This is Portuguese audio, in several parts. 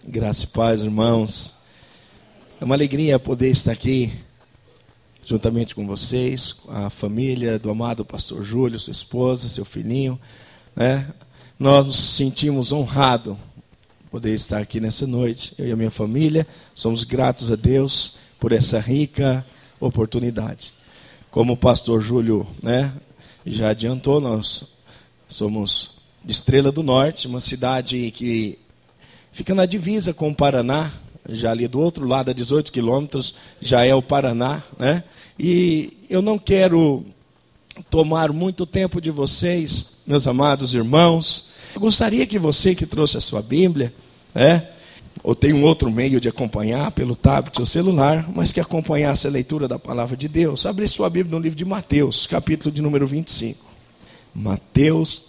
Graça e paz, irmãos. É uma alegria poder estar aqui juntamente com vocês, com a família do amado pastor Júlio, sua esposa, seu filhinho, né? Nós nos sentimos honrados poder estar aqui nessa noite, eu e a minha família. Somos gratos a Deus por essa rica oportunidade. Como o pastor Júlio, né, já adiantou, nós somos de Estrela do Norte, uma cidade que fica na divisa com o Paraná, já ali do outro lado, a 18 quilômetros, já é o Paraná, né? E eu não quero tomar muito tempo de vocês, meus amados irmãos. Eu gostaria que você que trouxe a sua Bíblia, né, ou tem um outro meio de acompanhar pelo tablet ou celular, mas que acompanhasse a leitura da palavra de Deus, abre sua Bíblia no livro de Mateus, capítulo de número 25. Mateus,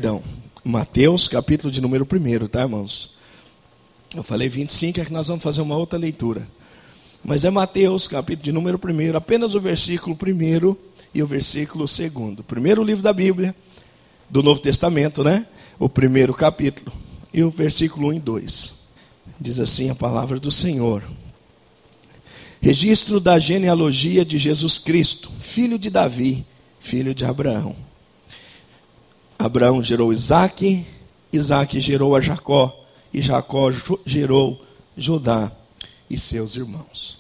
capítulo de número 1, tá, irmãos? Eu falei 25, é que nós vamos fazer uma outra leitura. Mas é Mateus, capítulo de número 1, apenas o versículo 1 e o versículo 2. Primeiro livro da Bíblia, do Novo Testamento, né? O primeiro capítulo e o versículo 1 e 2. Diz assim a palavra do Senhor. Registro da genealogia de Jesus Cristo, filho de Davi, filho de Abraão. Abraão gerou Isaque, Isaque gerou a Jacó, e Jacó gerou Judá e seus irmãos.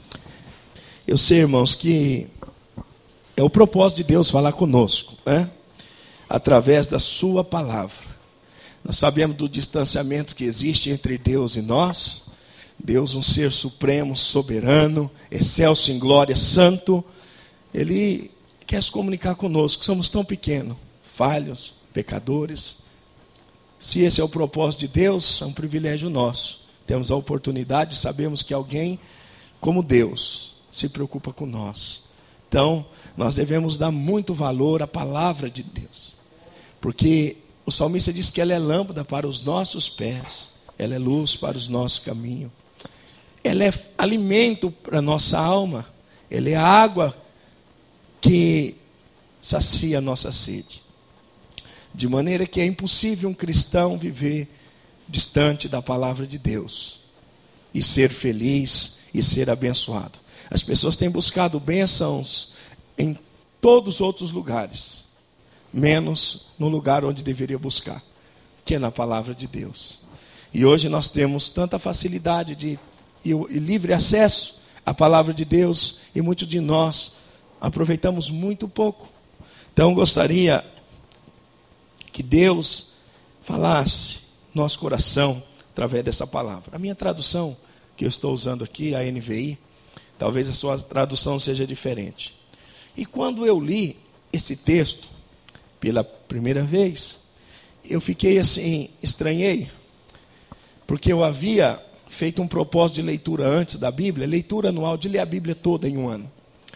Eu sei, irmãos, que é o propósito de Deus falar conosco, né? Através da sua palavra. Nós sabemos do distanciamento que existe entre Deus e nós. Deus, um ser supremo, soberano, excelso em glória, santo. Ele quer se comunicar conosco, somos tão pequenos, falhos, pecadores. Se esse é o propósito de Deus, é um privilégio nosso. Temos a oportunidade, sabemos que alguém como Deus se preocupa com nós. Então, nós devemos dar muito valor à palavra de Deus. Porque o salmista diz que ela é lâmpada para os nossos pés, ela é luz para os nossos caminhos. Ela é alimento para a nossa alma, ela é a água que sacia a nossa sede. De maneira que é impossível um cristão viver distante da palavra de Deus e ser feliz e ser abençoado. As pessoas têm buscado bênçãos em todos os outros lugares, menos no lugar onde deveria buscar, que é na palavra de Deus. E hoje nós temos tanta facilidade e livre acesso à palavra de Deus, e muitos de nós aproveitamos muito pouco. Então gostaria que Deus falasse no nosso coração através dessa palavra. A minha tradução que eu estou usando aqui, a NVI, talvez a sua tradução seja diferente. E quando eu li esse texto pela primeira vez, eu fiquei assim, estranhei, porque eu havia feito um propósito de leitura antes da Bíblia, leitura anual, de ler a Bíblia toda em um ano.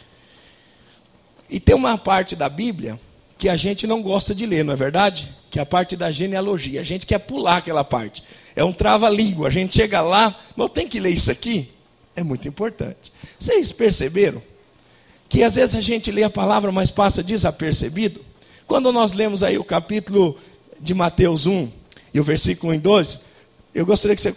E tem uma parte da Bíblia que a gente não gosta de ler, não é verdade? Que é a parte da genealogia. A gente quer pular aquela parte. É um trava-língua. A gente chega lá, mas eu tenho que ler isso aqui? É muito importante. Vocês perceberam que às vezes a gente lê a palavra, mas passa desapercebido? Quando nós lemos aí o capítulo de Mateus 1 e o versículo 1 e 2, eu gostaria que você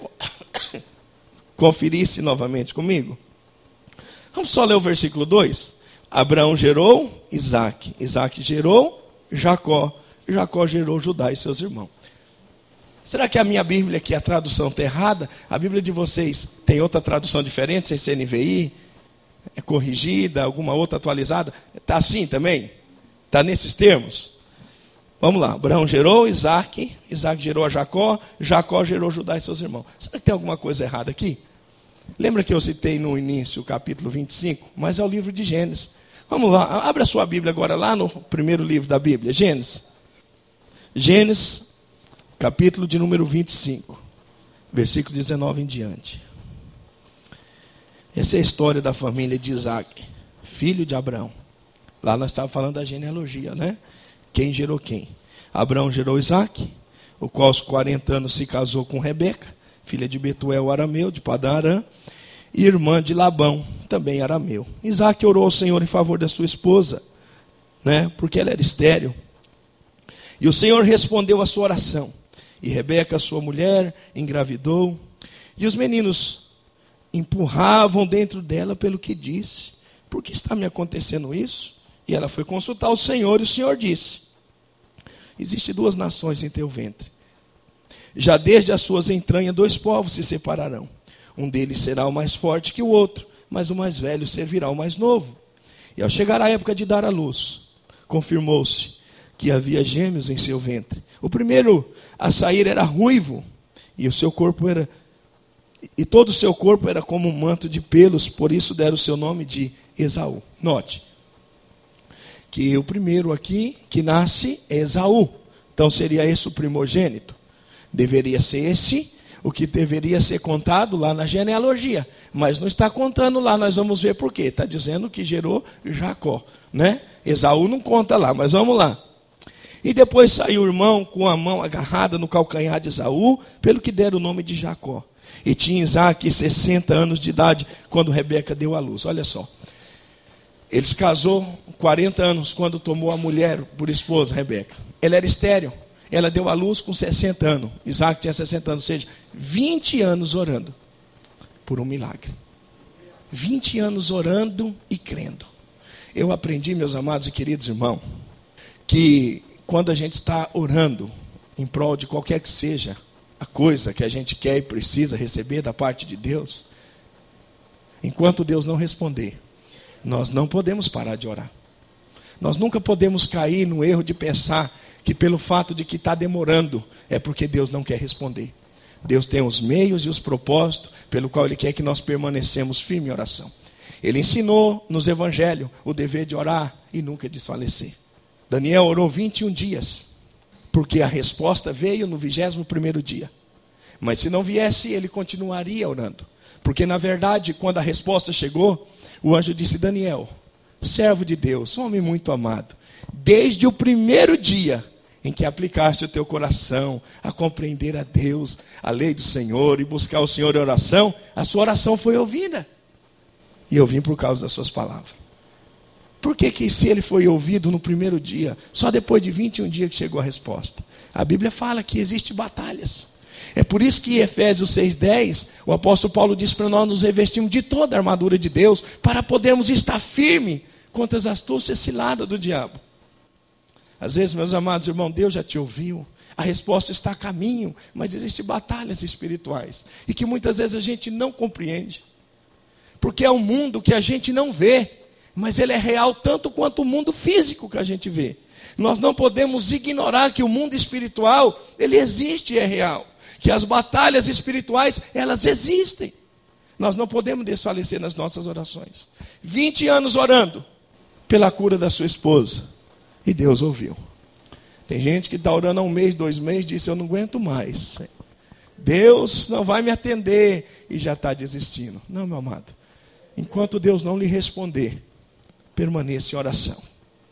conferisse novamente comigo. Vamos só ler o versículo 2. Abraão gerou Isaque, Isaque gerou Jacó, Jacó gerou Judá e seus irmãos. Será que a minha Bíblia aqui, a tradução está errada? A Bíblia de vocês tem outra tradução diferente, sem ser NVI? É corrigida, alguma outra atualizada? Está assim também? Está nesses termos? Vamos lá, Abraão gerou Isaque, Isaque gerou a Jacó, Jacó gerou Judá e seus irmãos. Será que tem alguma coisa errada aqui? Lembra que eu citei no início o capítulo 25? Mas é o livro de Gênesis. Vamos lá, abra a sua Bíblia agora lá no primeiro livro da Bíblia, Gênesis. Gênesis, capítulo de número 25, versículo 19 em diante. Essa é a história da família de Isaque, filho de Abraão. Lá nós estávamos falando da genealogia, né? Quem gerou quem? Abraão gerou Isaque, o qual aos 40 anos se casou com Rebeca, filha de Betuel arameu, de Padã Arã, e irmã de Labão, também arameu. Isaque orou ao Senhor em favor da sua esposa, né, porque ela era estéril. E o Senhor respondeu a sua oração. E Rebeca, sua mulher, engravidou. E os meninos empurravam dentro dela pelo que disse. Por que está me acontecendo isso? E ela foi consultar o Senhor, e o Senhor disse: existem 2 nações em teu ventre. Já desde as suas entranhas 2 povos se separarão. Um deles será o mais forte que o outro, mas o mais velho servirá ao mais novo. E ao chegar a época de dar à luz, confirmou-se que havia gêmeos em seu ventre. O primeiro a sair era ruivo, e todo o seu corpo era como um manto de pelos, por isso deram o seu nome de Esaú. Note que o primeiro aqui que nasce é Esaú. Então seria esse o primogênito. Deveria ser esse o que deveria ser contado lá na genealogia. Mas não está contando lá, nós vamos ver por quê. Está dizendo que gerou Jacó, né? Esaú não conta lá, mas vamos lá. E depois saiu o irmão com a mão agarrada no calcanhar de Esaú, pelo que deram o nome de Jacó. E tinha Isaque 60 anos de idade quando Rebeca deu à luz. Olha só. Ele se casou 40 anos quando tomou a mulher por esposa, Rebeca. Ela era estéril. Ela deu à luz com 60 anos. Isaque tinha 60 anos, ou seja, 20 anos orando por um milagre. 20 anos orando e crendo. Eu aprendi, meus amados e queridos irmãos, que quando a gente está orando em prol de qualquer que seja a coisa que a gente quer e precisa receber da parte de Deus, enquanto Deus não responder, nós não podemos parar de orar. Nós nunca podemos cair no erro de pensar que pelo fato de que está demorando, é porque Deus não quer responder. Deus tem os meios e os propósitos pelo qual Ele quer que nós permanecemos firmes em oração. Ele ensinou nos evangelhos o dever de orar e nunca desfalecer. Daniel orou 21 dias, porque a resposta veio no 21º dia. Mas se não viesse, ele continuaria orando. Porque na verdade, quando a resposta chegou, o anjo disse: Daniel, servo de Deus, homem muito amado, desde o primeiro dia em que aplicaste o teu coração a compreender a Deus, a lei do Senhor e buscar o Senhor em oração, a sua oração foi ouvida. E eu vim por causa das suas palavras. Por que se ele foi ouvido no primeiro dia, só depois de 21 dias que chegou a resposta? A Bíblia fala que existem batalhas. É por isso que em Efésios 6:10, o apóstolo Paulo diz para nós nos revestirmos de toda a armadura de Deus, para podermos estar firmes contra as astúcias ciladas do diabo. Às vezes, meus amados irmãos, Deus já te ouviu, a resposta está a caminho, mas existem batalhas espirituais, e que muitas vezes a gente não compreende, porque é um mundo que a gente não vê, mas ele é real tanto quanto o mundo físico que a gente vê. Nós não podemos ignorar que o mundo espiritual, ele existe e é real, que as batalhas espirituais, elas existem. Nós não podemos desfalecer nas nossas orações. 20 anos orando pela cura da sua esposa, e Deus ouviu. Tem gente que está orando há 1 mês, 2 meses, disse: eu não aguento mais, Deus não vai me atender, e já está desistindo. Não, meu amado, enquanto Deus não lhe responder, permaneça em oração.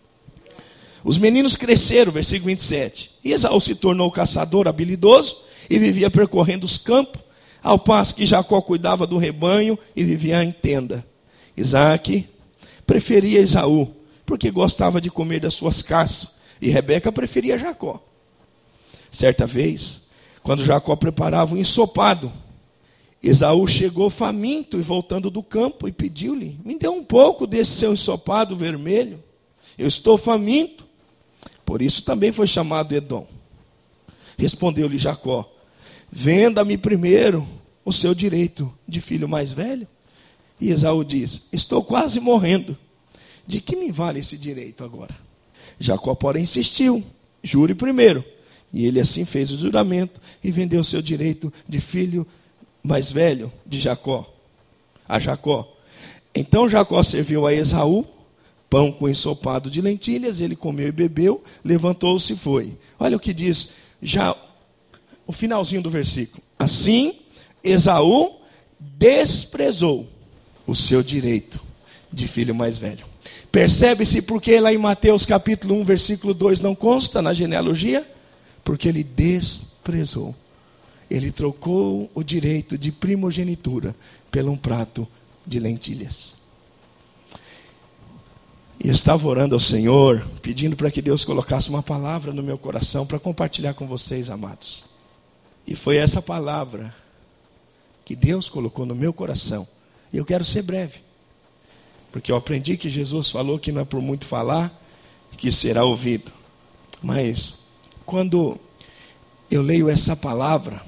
Os meninos cresceram, versículo 27. E Esaú se tornou caçador habilidoso e vivia percorrendo os campos, ao passo que Jacó cuidava do rebanho e vivia em tenda. Isaque preferia Esaú, porque gostava de comer das suas caças, e Rebeca preferia Jacó. Certa vez, quando Jacó preparava um ensopado, Esaú chegou faminto e voltando do campo e pediu-lhe: me dê um pouco desse seu ensopado vermelho, eu estou faminto. Por isso também foi chamado Edom. Respondeu-lhe Jacó: venda-me primeiro o seu direito de filho mais velho. E Esaú diz: estou quase morrendo, de que me vale esse direito agora? Jacó, porém, insistiu: jure primeiro. E ele assim fez o juramento e vendeu o seu direito de filho mais velho de Jacó, a Jacó. Então Jacó serviu a Esaú pão com ensopado de lentilhas, ele comeu e bebeu, levantou-se e foi. Olha o que diz já o finalzinho do versículo. Assim, Esaú desprezou o seu direito de filho mais velho. Percebe-se porque lá em Mateus capítulo 1, versículo 2 não consta na genealogia? Porque ele desprezou. Ele trocou o direito de primogenitura por um prato de lentilhas. E eu estava orando ao Senhor, pedindo para que Deus colocasse uma palavra no meu coração para compartilhar com vocês, amados. E foi essa palavra que Deus colocou no meu coração. E eu quero ser breve, porque eu aprendi que Jesus falou que não é por muito falar que será ouvido. Mas quando eu leio essa palavra,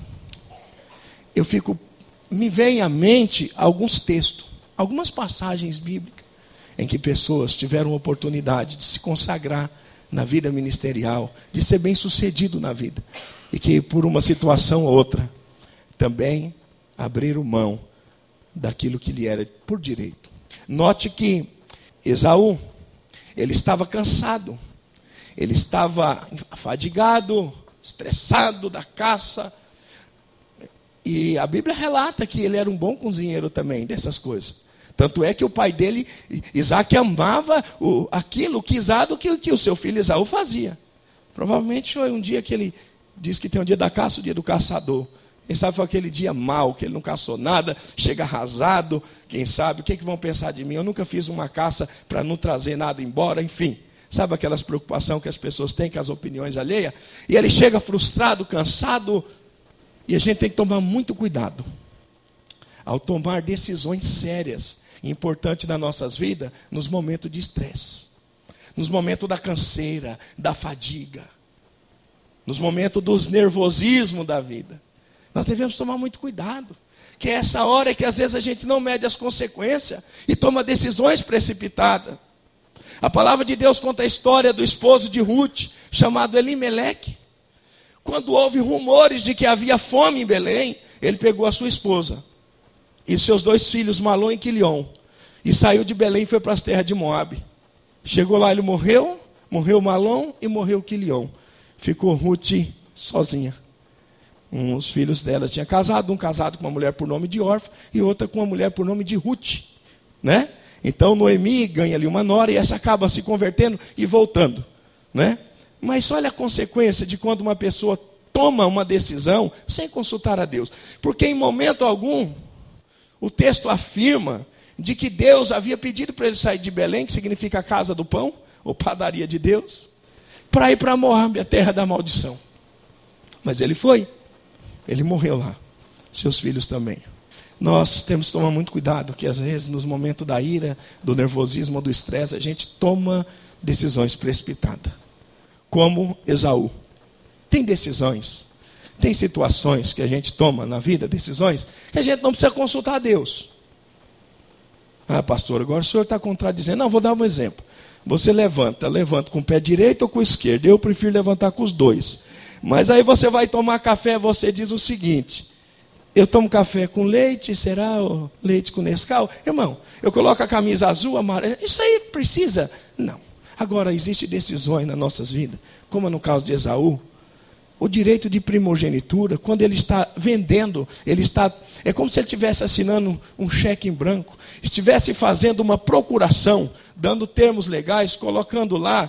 me vem à mente alguns textos, algumas passagens bíblicas, em que pessoas tiveram oportunidade de se consagrar na vida ministerial, de ser bem-sucedido na vida, e que por uma situação ou outra, também abriram mão daquilo que lhe era por direito. Note que Esaú, ele estava cansado, ele estava afadigado, estressado da caça, e a Bíblia relata que ele era um bom cozinheiro também dessas coisas. Tanto é que o pai dele, Isaac, amava aquilo guisado que o seu filho Esaú fazia. Provavelmente foi um dia que ele diz que tem um dia da caça, o dia do caçador. Quem sabe foi aquele dia mau, que ele não caçou nada, chega arrasado, quem sabe, o que vão pensar de mim? Eu nunca fiz uma caça para não trazer nada embora, enfim. Sabe aquelas preocupações que as pessoas têm com as opiniões alheias? E ele chega frustrado, cansado, e a gente tem que tomar muito cuidado ao tomar decisões sérias e importantes nas nossas vidas, nos momentos de estresse, nos momentos da canseira, da fadiga, nos momentos dos nervosismos da vida. Nós devemos tomar muito cuidado, que é essa hora que às vezes a gente não mede as consequências e toma decisões precipitadas. A palavra de Deus conta a história do esposo de Ruth, chamado Elimeleque. Quando houve rumores de que havia fome em Belém, ele pegou a sua esposa e seus 2 filhos, Malom e Quilion, e saiu de Belém e foi para as terras de Moabe. Chegou lá, ele morreu Malom e morreu Quilion. Ficou Ruth sozinha. Os filhos dela tinham casado, um casado com uma mulher por nome de Orfa e outra com uma mulher por nome de Ruth, né? Então Noemi ganha ali uma nora e essa acaba se convertendo e voltando, né? Mas olha a consequência de quando uma pessoa toma uma decisão sem consultar a Deus. Porque em momento algum o texto afirma de que Deus havia pedido para ele sair de Belém, que significa a casa do pão, ou padaria de Deus, para ir para Moabe, a terra da maldição. Mas ele foi. Ele morreu lá. Seus filhos também. Nós temos que tomar muito cuidado, que às vezes nos momentos da ira, do nervosismo, do estresse, a gente toma decisões precipitadas. Como Esaú. Tem decisões, tem situações que a gente toma na vida, decisões, que a gente não precisa consultar a Deus. Ah, pastor, agora o senhor está contradizendo. Não, vou dar um exemplo. Você levanta com o pé direito ou com o esquerdo? Eu prefiro levantar com os dois. Mas aí você vai tomar café, você diz o seguinte: eu tomo café com leite, será? Ou leite com Nescau? Irmão, eu coloco a camisa azul, amarela, isso aí precisa? Não. Agora, existem decisões nas nossas vidas, como no caso de Esaú, o direito de primogenitura, quando ele está vendendo, é como se ele estivesse assinando um cheque em branco, estivesse fazendo uma procuração, dando termos legais, colocando lá,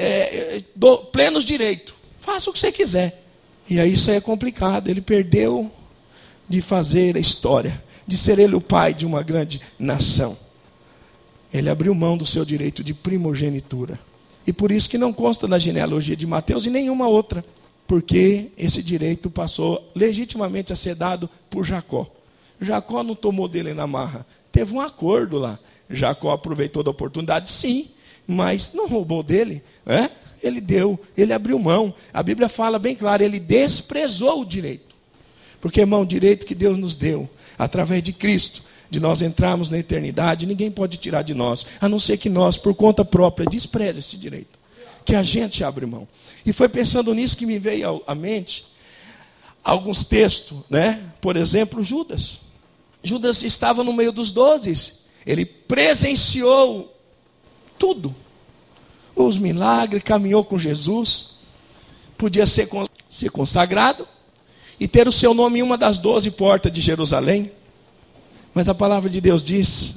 plenos direitos. Faça o que você quiser. E aí isso aí é complicado. Ele perdeu de fazer a história, de ser ele o pai de uma grande nação. Ele abriu mão do seu direito de primogenitura. E por isso que não consta na genealogia de Mateus e nenhuma outra. Porque esse direito passou legitimamente a ser dado por Jacó. Jacó não tomou dele na marra. Teve um acordo lá. Jacó aproveitou da oportunidade, sim, mas não roubou dele, né? Ele deu, ele abriu mão. A Bíblia fala bem claro, ele desprezou o direito. Porque, irmão, o direito que Deus nos deu, através de Cristo, de nós entrarmos na eternidade, ninguém pode tirar de nós, a não ser que nós, por conta própria, despreze esse direito. Que a gente abre mão. E foi pensando nisso que me veio à mente alguns textos, né? Por exemplo, Judas. Judas estava no meio dos 12. Ele presenciou tudo. Os milagres, caminhou com Jesus. Podia ser consagrado e ter o seu nome em uma das 12 portas de Jerusalém. Mas a palavra de Deus diz,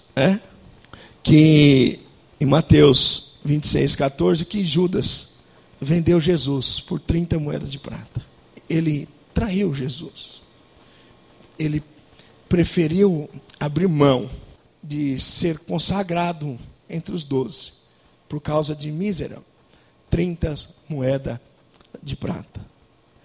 que em Mateus 26:14, que Judas vendeu Jesus por 30 moedas de prata. Ele traiu Jesus. Ele preferiu abrir mão de ser consagrado entre os 12, por causa de mísera 30 moedas de prata.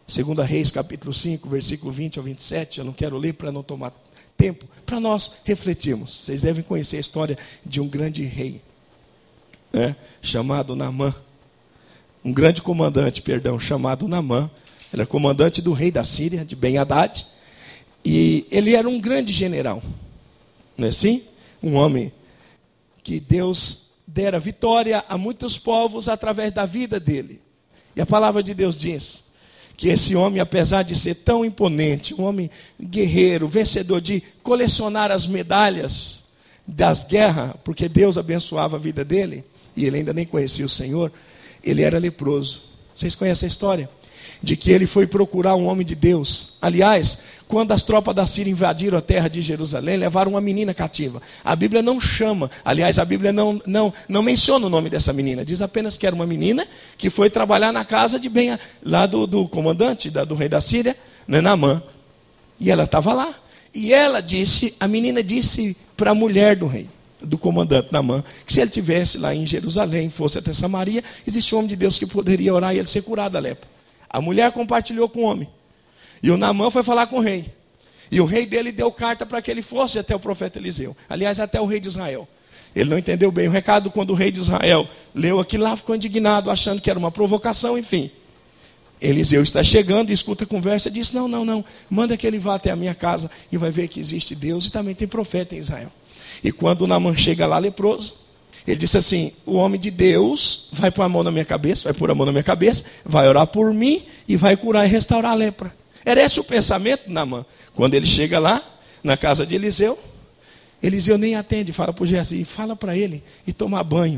2 Reis, capítulo 5, versículo 20 ao 27. Eu não quero ler para não tomar tempo, para nós refletirmos. Vocês devem conhecer a história de um grande rei, né, chamado Naamã. Um grande comandante, chamado Naamã. Ele era comandante do rei da Síria, de Ben-Hadad. E ele era um grande general. Não é assim? Um homem que Deus dera vitória a muitos povos através da vida dele. E a palavra de Deus diz que esse homem, apesar de ser tão imponente, um homem guerreiro, vencedor, de colecionar as medalhas das guerras, porque Deus abençoava a vida dele, e ele ainda nem conhecia o Senhor, ele era leproso. Vocês conhecem a história? De que ele foi procurar um homem de Deus. Aliás, quando as tropas da Síria invadiram a terra de Jerusalém, levaram uma menina cativa. A Bíblia não chama, aliás, a Bíblia não menciona o nome dessa menina. Diz apenas que era uma menina que foi trabalhar na casa de lá do comandante, do rei da Síria, Naamã. E ela estava lá. E a menina disse para a mulher do rei, do comandante Naamã, que se ele estivesse lá em Jerusalém, fosse até Samaria, existia um homem de Deus que poderia orar e ele ser curado da lepra. A mulher compartilhou com o homem. E o Naamã foi falar com o rei. E o rei dele deu carta para que ele fosse até o profeta Eliseu. Aliás, até o rei de Israel. Ele não entendeu bem o recado. Quando o rei de Israel leu aquilo lá, ficou indignado, achando que era uma provocação, enfim. Eliseu está chegando, escuta a conversa e diz, não, manda que ele vá até a minha casa e vai ver que existe Deus e também tem profeta em Israel. E quando o Naamã chega lá leproso, ele disse assim, o homem de Deus vai pôr a mão na minha cabeça, vai orar por mim e vai curar e restaurar a lepra. Era esse o pensamento de Naamã. Quando ele chega lá, na casa de Eliseu, Eliseu nem atende, fala para o Geazi, fala para ele ir tomar banho.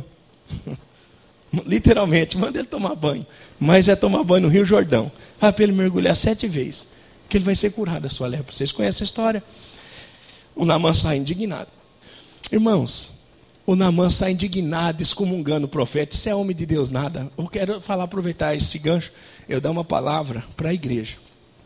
Literalmente, manda ele tomar banho. Mas é tomar banho no Rio Jordão. Fala para ele mergulhar 7 vezes, que ele vai ser curado da sua lepra. Vocês conhecem a história? O Naamã sai indignado. Irmãos, o Naamã sai indignado, excomungando o profeta. Isso é homem de Deus, nada. Eu quero aproveitar esse gancho, eu dar uma palavra para a igreja.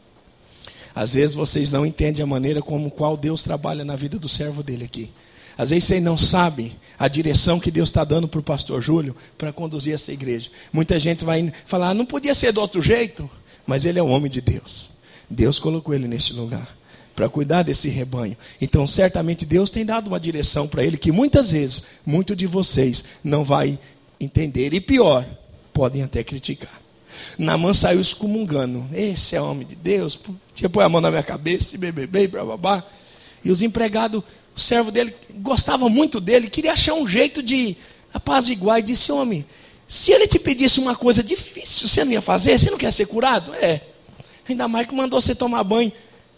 Às vezes vocês não entendem a maneira qual Deus trabalha na vida do servo dele aqui. Às vezes vocês não sabem a direção que Deus está dando para o pastor Júlio para conduzir essa igreja. Muita gente vai falar, não podia ser de outro jeito, mas ele é um homem de Deus. Deus colocou ele nesse lugar para cuidar desse rebanho. Então, certamente Deus tem dado uma direção para ele que muitas vezes, muito de vocês não vai entender. E pior, podem até criticar. Naamã saiu excomungando. Esse é homem de Deus. Tinha pôr a mão na minha cabeça, babá. E os empregados, o servo dele, gostava muito dele, queria achar um jeito de apaziguar. E disse, homem, se ele te pedisse uma coisa difícil, você não ia fazer? Você não quer ser curado? Ainda mais que mandou você tomar banho,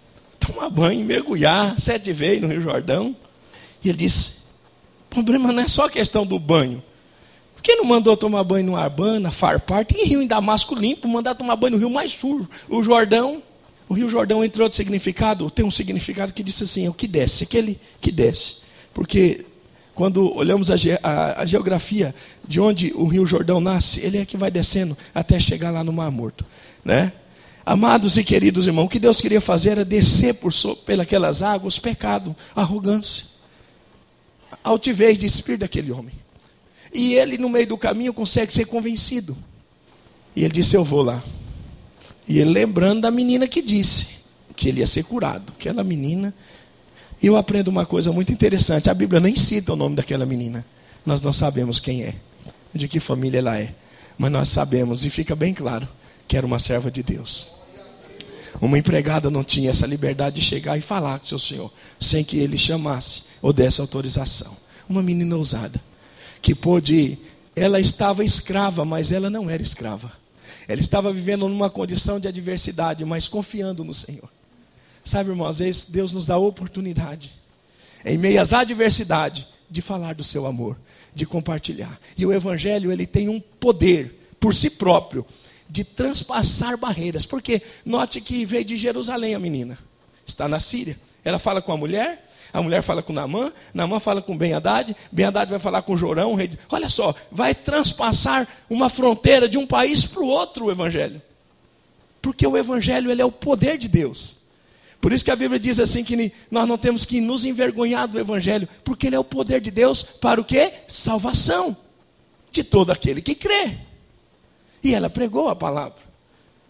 mergulhar 7 vezes no Rio Jordão. E ele disse, o problema não é só a questão do banho. Por que não mandou tomar banho no Arbana, Farpar? Tem rio em Damasco limpo, mandar tomar banho no rio mais sujo. O Rio Jordão, entre outros significados, tem um significado que diz assim, é o que desce, aquele que desce. Porque quando olhamos a geografia de onde o Rio Jordão nasce, ele é que vai descendo até chegar lá no Mar Morto, né? Amados e queridos irmãos, o que Deus queria fazer era descer pelas águas, pecado, arrogância, altivez de espírito daquele homem. E ele, no meio do caminho, consegue ser convencido. E ele disse, eu vou lá. E ele lembrando da menina que disse que ele ia ser curado. Aquela menina. E eu aprendo uma coisa muito interessante. A Bíblia nem cita o nome daquela menina. Nós não sabemos quem é, de que família ela é. Mas nós sabemos, e fica bem claro, que era uma serva de Deus. Uma empregada não tinha essa liberdade de chegar e falar com o seu senhor, sem que ele chamasse ou desse autorização. Uma menina ousada, que pôde, ela estava escrava, mas ela não era escrava. Ela estava vivendo numa condição de adversidade, mas confiando no Senhor. Sabe, irmão, às vezes Deus nos dá a oportunidade, em meio às adversidades, de falar do seu amor, de compartilhar. E o Evangelho, ele tem um poder, por si próprio, de transpassar barreiras. Porque note que veio de Jerusalém a menina. Está na Síria. Ela fala com a mulher fala com Naamã fala com Ben-Hadad vai falar com Jorão, o rei. Olha só, vai transpassar uma fronteira de um país para o outro o Evangelho. Porque o Evangelho, ele é o poder de Deus. Por isso que a Bíblia diz assim, que nós não temos que nos envergonhar do Evangelho, porque ele é o poder de Deus para o quê? Salvação de todo aquele que crê. E ela pregou a palavra.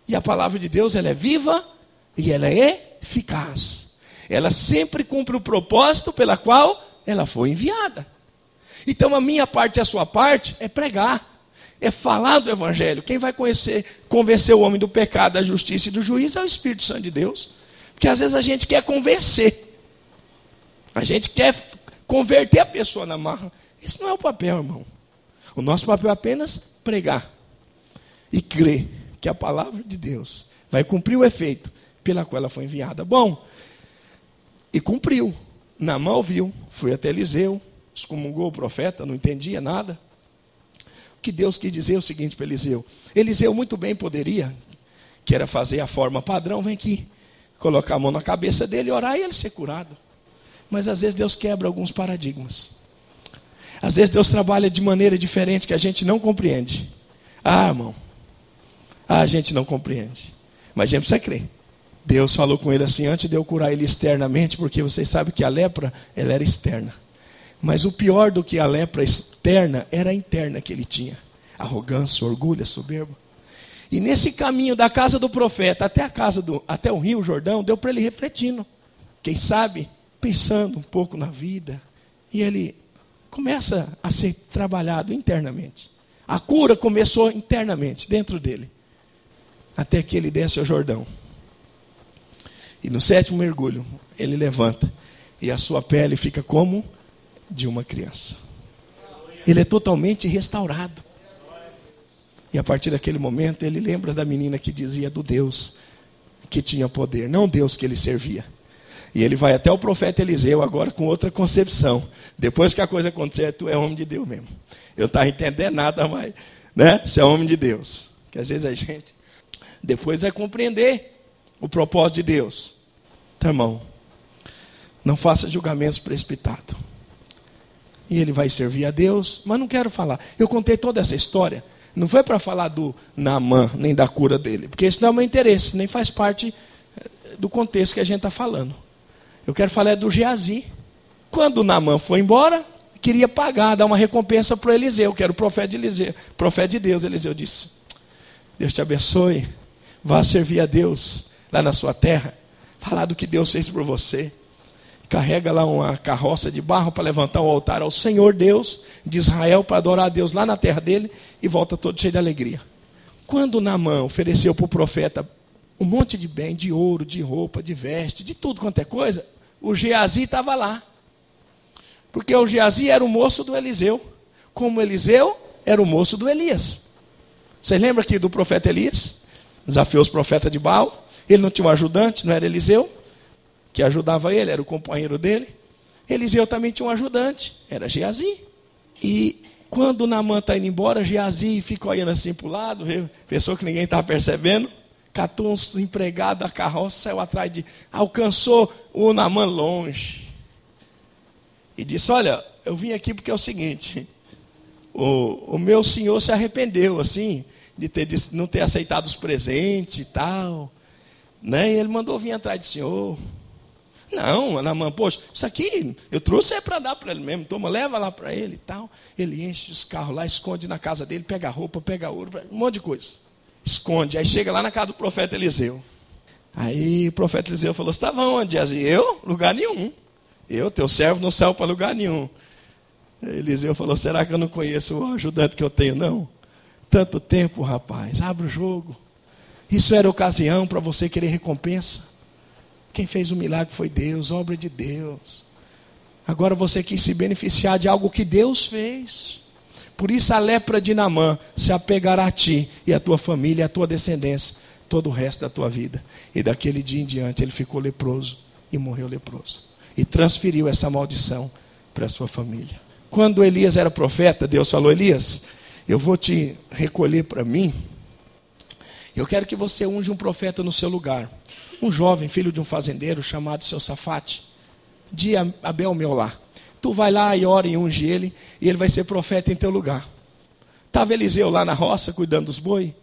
E a palavra de Deus, ela é viva e ela é eficaz. Ela sempre cumpre o propósito pela qual ela foi enviada. Então a minha parte e a sua parte é pregar, é falar do evangelho. Quem vai convencer o homem do pecado, da justiça e do juízo é o Espírito Santo de Deus. Porque às vezes a gente quer convencer. A gente quer converter a pessoa na marra. Isso não é o papel, irmão. O nosso papel é apenas pregar e crer que a palavra de Deus vai cumprir o efeito pela qual ela foi enviada. Bom, e cumpriu. Naamã ouviu, foi até Eliseu, excomungou o profeta, não entendia nada. O que Deus quis dizer é o seguinte para Eliseu. Eliseu muito bem poderia, que era fazer a forma padrão, vem aqui, colocar a mão na cabeça dele, orar e ele ser curado. Mas às vezes Deus quebra alguns paradigmas. Às vezes Deus trabalha de maneira diferente que a gente não compreende. Irmão, a gente não compreende. Mas a gente precisa crer. Deus falou com ele assim, antes de eu curar ele externamente, porque vocês sabem que a lepra, ela era externa. Mas o pior do que a lepra externa, era a interna que ele tinha. Arrogância, orgulho, soberba. E nesse caminho da casa do profeta até o rio Jordão, deu para ele refletindo. Quem sabe, pensando um pouco na vida. E ele começa a ser trabalhado internamente. A cura começou internamente, dentro dele. Até que ele desce ao Jordão. E no 7º mergulho, ele levanta. E a sua pele fica como de uma criança. Ele é totalmente restaurado. E a partir daquele momento, ele lembra da menina que dizia do Deus que tinha poder. Não Deus que ele servia. E ele vai até o profeta Eliseu agora com outra concepção. Depois que a coisa acontecer, tu é homem de Deus mesmo. Eu não estava entendendo nada, mas você é homem de Deus. Que às vezes a gente depois vai compreender o propósito de Deus. Então, irmão, não faça julgamentos precipitados. E ele vai servir a Deus, mas não quero falar. Eu contei toda essa história, não foi para falar do Naamã, nem da cura dele, porque isso não é o meu interesse, nem faz parte do contexto que a gente está falando. Eu quero falar do Geazi. Quando o Naamã foi embora, queria pagar, dar uma recompensa para o Eliseu, que era o profeta de Eliseu, profeta de Deus. Eliseu disse, Deus te abençoe, vá servir a Deus lá na sua terra, falar do que Deus fez por você. Carrega lá uma carroça de barro para levantar um altar ao Senhor Deus de Israel, para adorar a Deus lá na terra dele, e volta todo cheio de alegria. Quando Naamã ofereceu para o profeta um monte de bem, de ouro, de roupa, de veste, de tudo quanto é coisa, o Geazi estava lá. Porque o Geazi era o moço do Eliseu, como Eliseu era o moço do Elias. Vocês lembram aqui do profeta Elias? Desafiou os profetas de Baal. Ele não tinha um ajudante, não era Eliseu, que ajudava ele, era o companheiro dele. Eliseu também tinha um ajudante, era Geazi. E quando Naamã está indo embora, Geazi fica olhando assim para o lado, pensou que ninguém estava percebendo, catou uns empregados da carroça, saiu atrás alcançou o Naamã longe. E disse, olha, eu vim aqui porque é o seguinte, o meu senhor se arrependeu, assim, de não ter aceitado os presentes e tal, né? E ele mandou vir atrás do senhor. Não, Naamã, poxa, isso aqui eu trouxe para dar para ele mesmo, toma, leva lá para ele e tal. Ele enche os carros lá, esconde na casa dele, pega roupa, pega ouro, um monte de coisa. Esconde, aí chega lá na casa do profeta Eliseu. Aí o profeta Eliseu falou, você estava onde? Eu? Lugar nenhum. Eu, teu servo, não saiu para lugar nenhum. Eliseu falou, será que eu não conheço o ajudante que eu tenho? Não. Tanto tempo, rapaz, abre o jogo. Isso era ocasião para você querer recompensa. Quem fez o milagre foi Deus, obra de Deus. Agora você quis se beneficiar de algo que Deus fez. Por isso a lepra de Naamã se apegará a ti e a tua família, a tua descendência, todo o resto da tua vida. E daquele dia em diante ele ficou leproso e morreu leproso. E transferiu essa maldição para a sua família. Quando Elias era profeta, Deus falou, Elias, eu vou te recolher para mim. Eu quero que você unja um profeta no seu lugar. Um jovem, filho de um fazendeiro, chamado Josafate, de Abel Meolá. Tu vai lá e ora e unge ele, e ele vai ser profeta em teu lugar. Estava Eliseu lá na roça, cuidando dos boi,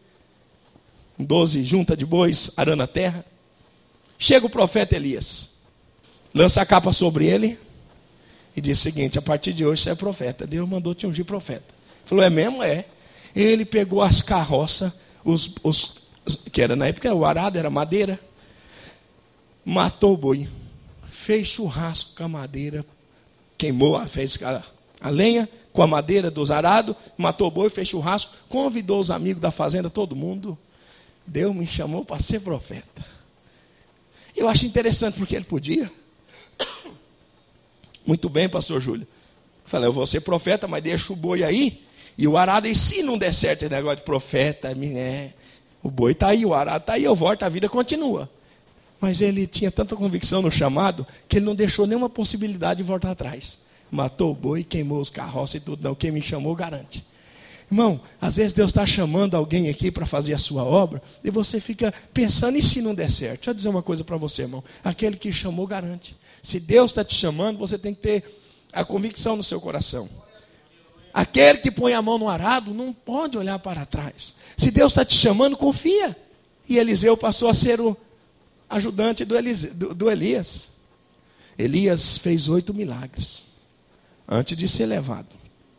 12 juntas de bois, arando a terra. Chega o profeta Elias, lança a capa sobre ele, e diz o seguinte, a partir de hoje você é profeta. Deus mandou te ungir profeta. Falou, é mesmo? É. Ele pegou as carroças, os que era na época, o arado era madeira, matou o boi, fez churrasco com a madeira, queimou, fez a lenha com a madeira dos arados, matou o boi, fez churrasco, convidou os amigos da fazenda, todo mundo. Deus me chamou para ser profeta. Eu acho interessante porque ele podia. Muito bem, pastor Júlio. Falei, eu vou ser profeta, mas deixa o boi aí. E o arado, e se não der certo esse negócio de profeta, o boi está aí, o arado está aí, eu volto, a vida continua. Mas ele tinha tanta convicção no chamado, que ele não deixou nenhuma possibilidade de voltar atrás. Matou o boi, queimou os carroças e tudo. Não, quem me chamou garante. Irmão, às vezes Deus está chamando alguém aqui para fazer a sua obra, e você fica pensando, e se não der certo? Deixa eu dizer uma coisa para você, irmão. Aquele que chamou garante. Se Deus está te chamando, você tem que ter a convicção no seu coração. Aquele que põe a mão no arado não pode olhar para trás. Se Deus está te chamando, confia. E Eliseu passou a ser o ajudante do Elias. Elias fez 8 milagres antes de ser levado.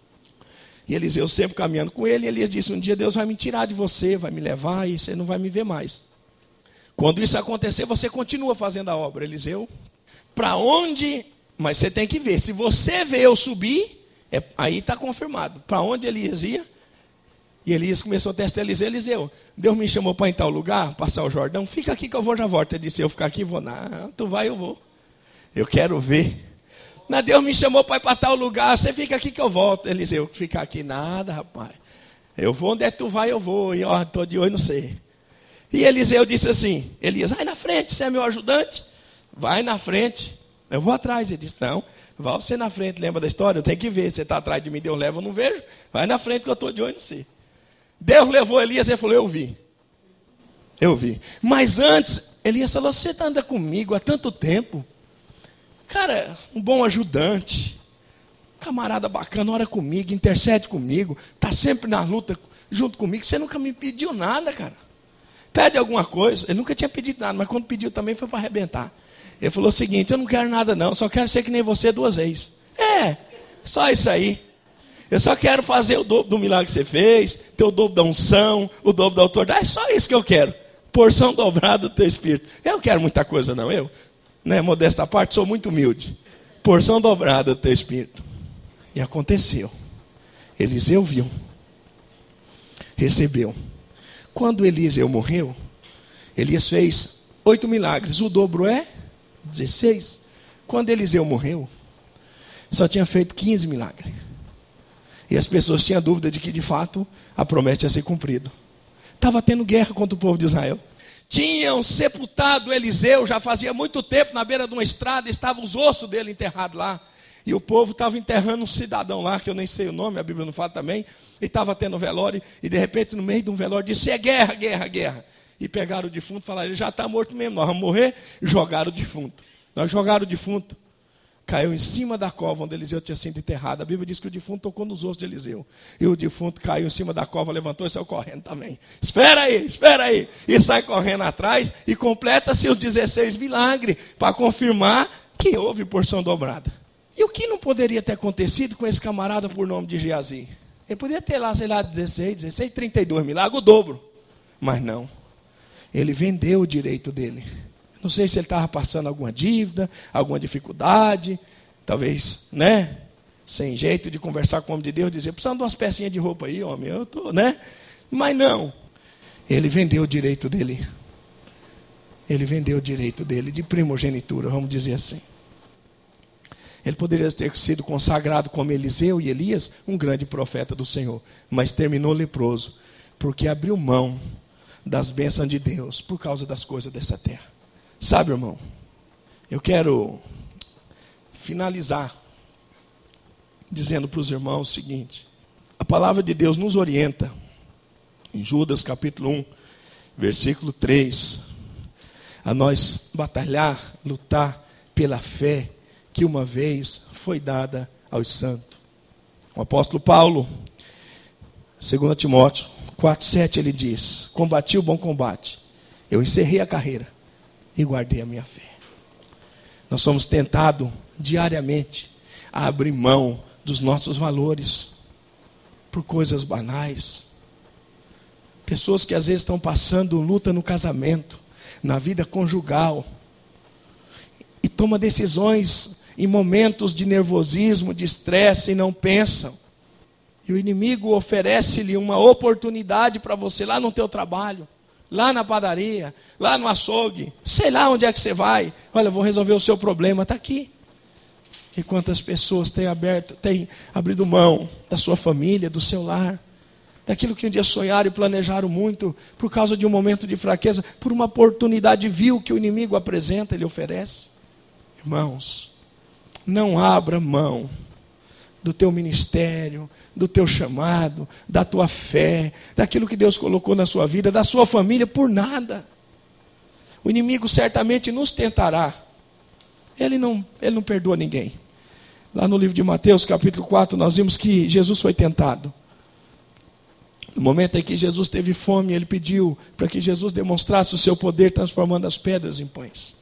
E Eliseu sempre caminhando com ele. E Elias disse, um dia Deus vai me tirar de você, vai me levar e você não vai me ver mais. Quando isso acontecer, você continua fazendo a obra. Eliseu, para onde... Mas você tem que ver, se você vê eu subir, aí está confirmado. Para onde Elias ia? E Elias começou a testar Eliseu. Deus me chamou para ir em tal lugar, passar o Jordão. Fica aqui que eu vou, já volto. Ele disse, eu ficar aqui, vou. Não, tu vai, eu vou. Eu quero ver. Mas Deus me chamou para ir para tal lugar, você fica aqui que eu volto. Eliseu, ficar aqui nada, rapaz. Eu vou onde é que tu vai, eu vou. E ó, estou de olho, não sei. E Eliseu disse assim, Elias, vai na frente, você é meu ajudante. Vai na frente. Eu vou atrás. Ele disse, não, vai você na frente. Lembra da história? Eu tenho que ver. Você está atrás de mim, Deus leva, eu não vejo. Vai na frente que eu estou de olho, não sei. Deus levou Elias e ele falou, eu vi. Eu vi. Mas antes, Elias falou, você anda comigo há tanto tempo. Cara, um bom ajudante. Camarada bacana, ora comigo, intercede comigo. Está sempre na luta junto comigo. Você nunca me pediu nada, cara. Pede alguma coisa. Ele nunca tinha pedido nada, mas quando pediu também foi para arrebentar. Ele falou o seguinte, eu não quero nada não, só quero ser que nem você 2 vezes. Só isso aí. Eu só quero fazer o dobro do milagre que você fez, ter o dobro da unção, o dobro da autoridade. É só isso que eu quero. Porção dobrada do teu espírito. Eu não quero muita coisa não, modesta parte, sou muito humilde. Porção dobrada do teu espírito. E aconteceu. Eliseu viu. Recebeu. Quando Eliseu morreu, Elias fez 8 milagres. O dobro é 16. Quando Eliseu morreu, só tinha feito 15 milagres. E as pessoas tinham dúvida de que, de fato, a promessa ia ser cumprida. Estava tendo guerra contra o povo de Israel. Tinham sepultado Eliseu, já fazia muito tempo, na beira de uma estrada, estavam os ossos dele enterrados lá. E o povo estava enterrando um cidadão lá, que eu nem sei o nome, a Bíblia não fala também. E estava tendo velório, e de repente, no meio de um velório, disse, é guerra, guerra, guerra. E pegaram o defunto e falaram, ele já está morto mesmo, nós vamos morrer. E jogaram o defunto. Nós jogaram o defunto. Caiu em cima da cova onde Eliseu tinha sido enterrado. A Bíblia diz que o defunto tocou nos ossos de Eliseu. E o defunto caiu em cima da cova, levantou e saiu correndo também. Espera aí. E sai correndo atrás e completa-se os 16 milagres para confirmar que houve porção dobrada. E o que não poderia ter acontecido com esse camarada por nome de Geazi? Ele poderia ter lá, 16, 32 milagres, o dobro. Mas não. Ele vendeu o direito dele. Não sei se ele estava passando alguma dívida, alguma dificuldade, talvez, sem jeito de conversar com o homem de Deus, dizer, precisando de umas pecinhas de roupa aí, homem, eu estou, Mas não. Ele vendeu o direito dele. Ele vendeu o direito dele de primogenitura, vamos dizer assim. Ele poderia ter sido consagrado como Eliseu e Elias, um grande profeta do Senhor, mas terminou leproso, porque abriu mão das bênçãos de Deus por causa das coisas dessa terra. Sabe, irmão, eu quero finalizar dizendo para os irmãos o seguinte: a palavra de Deus nos orienta, em Judas capítulo 1, versículo 3, a nós batalhar, lutar pela fé que uma vez foi dada aos santos. O apóstolo Paulo, 2 Timóteo 4,7, ele diz: combati o bom combate, eu encerrei a carreira e guardei a minha fé. Nós somos tentados diariamente a abrir mão dos nossos valores por coisas banais, Pessoas que às vezes estão passando luta no casamento, na vida conjugal, e tomam decisões em momentos de nervosismo, de estresse, e não pensam. E o inimigo oferece-lhe uma oportunidade para você lá no teu trabalho, lá na padaria, lá no açougue, sei lá onde é que você vai. Olha, eu vou resolver o seu problema, está aqui. E quantas pessoas têm abrido mão da sua família, do seu lar, daquilo que um dia sonharam e planejaram muito, por causa de um momento de fraqueza, por uma oportunidade vil que o inimigo apresenta, ele oferece. Irmãos, não abra mão do teu ministério, do teu chamado, da tua fé, daquilo que Deus colocou na sua vida, da sua família, por nada. O inimigo certamente nos tentará. Ele não perdoa ninguém. Lá no livro de Mateus, capítulo 4, nós vimos que Jesus foi tentado. No momento em que Jesus teve fome, ele pediu para que Jesus demonstrasse o seu poder, transformando as pedras em pães.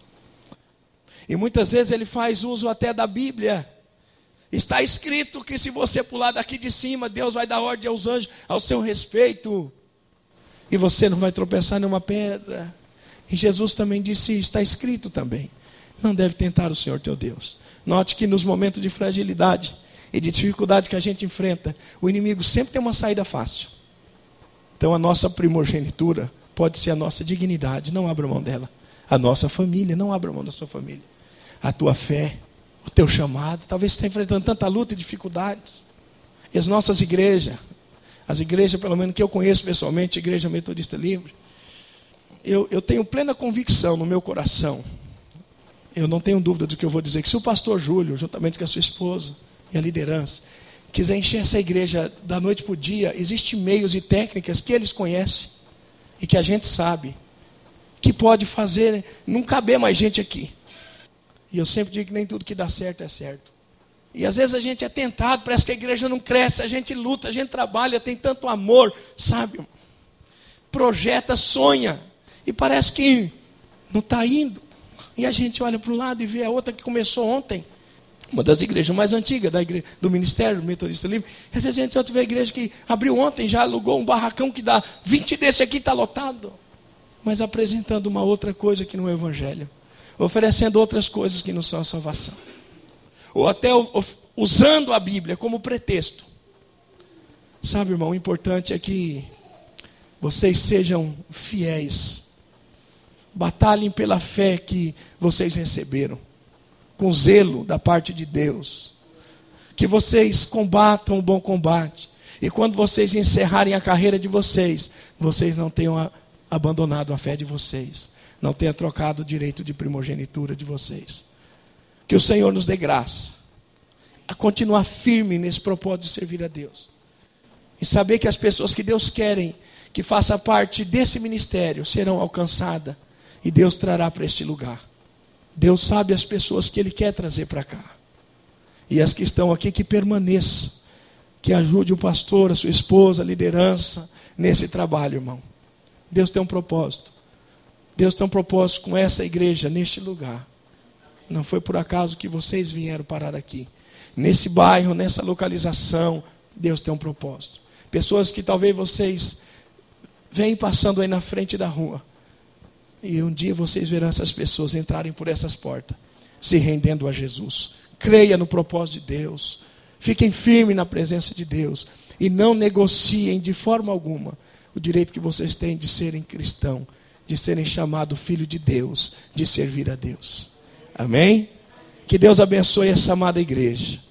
E muitas vezes ele faz uso até da Bíblia. Está escrito que se você pular daqui de cima, Deus vai dar ordem aos anjos ao seu respeito. E você não vai tropeçar numa pedra. E Jesus também disse, está escrito também. Não deve tentar o Senhor teu Deus. Note que nos momentos de fragilidade e de dificuldade que a gente enfrenta, o inimigo sempre tem uma saída fácil. Então a nossa primogenitura pode ser a nossa dignidade, não abra mão dela. A nossa família, não abra mão da sua família. A tua fé, o teu chamado, talvez você esteja enfrentando tanta luta e dificuldades. E as nossas igrejas, as igrejas pelo menos que eu conheço pessoalmente, a Igreja Metodista Livre, eu tenho plena convicção no meu coração, eu não tenho dúvida do que eu vou dizer, que se o pastor Júlio, juntamente com a sua esposa e a liderança, quiser encher essa igreja da noite para o dia, existem meios e técnicas que eles conhecem e que a gente sabe que pode fazer, não caber mais gente aqui. E eu sempre digo que nem tudo que dá certo é certo. E às vezes a gente é tentado, parece que a igreja não cresce, a gente luta, a gente trabalha, tem tanto amor, sabe? Projeta, sonha, e parece que não está indo. E a gente olha para um lado e vê a outra que começou ontem, uma das igrejas mais antigas do Ministério Metodista Livre. Às vezes a gente vê a igreja que abriu ontem, já alugou um barracão que dá 20 desse aqui, está lotado. Mas apresentando uma outra coisa que não é o Evangelho. Oferecendo outras coisas que não são a salvação. Ou até usando a Bíblia como pretexto. Sabe, irmão, o importante é que vocês sejam fiéis. Batalhem pela fé que vocês receberam. Com zelo da parte de Deus. Que vocês combatam o bom combate. E quando vocês encerrarem a carreira de vocês, vocês não tenham abandonado a fé de vocês. Não tenha trocado o direito de primogenitura de vocês. Que o Senhor nos dê graça a continuar firme nesse propósito de servir a Deus. E saber que as pessoas que Deus querem que faça parte desse ministério serão alcançadas. E Deus trará para este lugar. Deus sabe as pessoas que Ele quer trazer para cá. E as que estão aqui que permaneçam. Que ajude o pastor, a sua esposa, a liderança nesse trabalho, irmão. Deus tem um propósito. Deus tem um propósito com essa igreja, neste lugar. Não foi por acaso que vocês vieram parar aqui. Nesse bairro, nessa localização, Deus tem um propósito. Pessoas que talvez vocês vêm passando aí na frente da rua. E um dia vocês verão essas pessoas entrarem por essas portas, se rendendo a Jesus. Creia no propósito de Deus. Fiquem firmes na presença de Deus. E não negociem de forma alguma o direito que vocês têm de serem cristãos. De serem chamados filho de Deus, de servir a Deus. Amém? Que Deus abençoe essa amada igreja.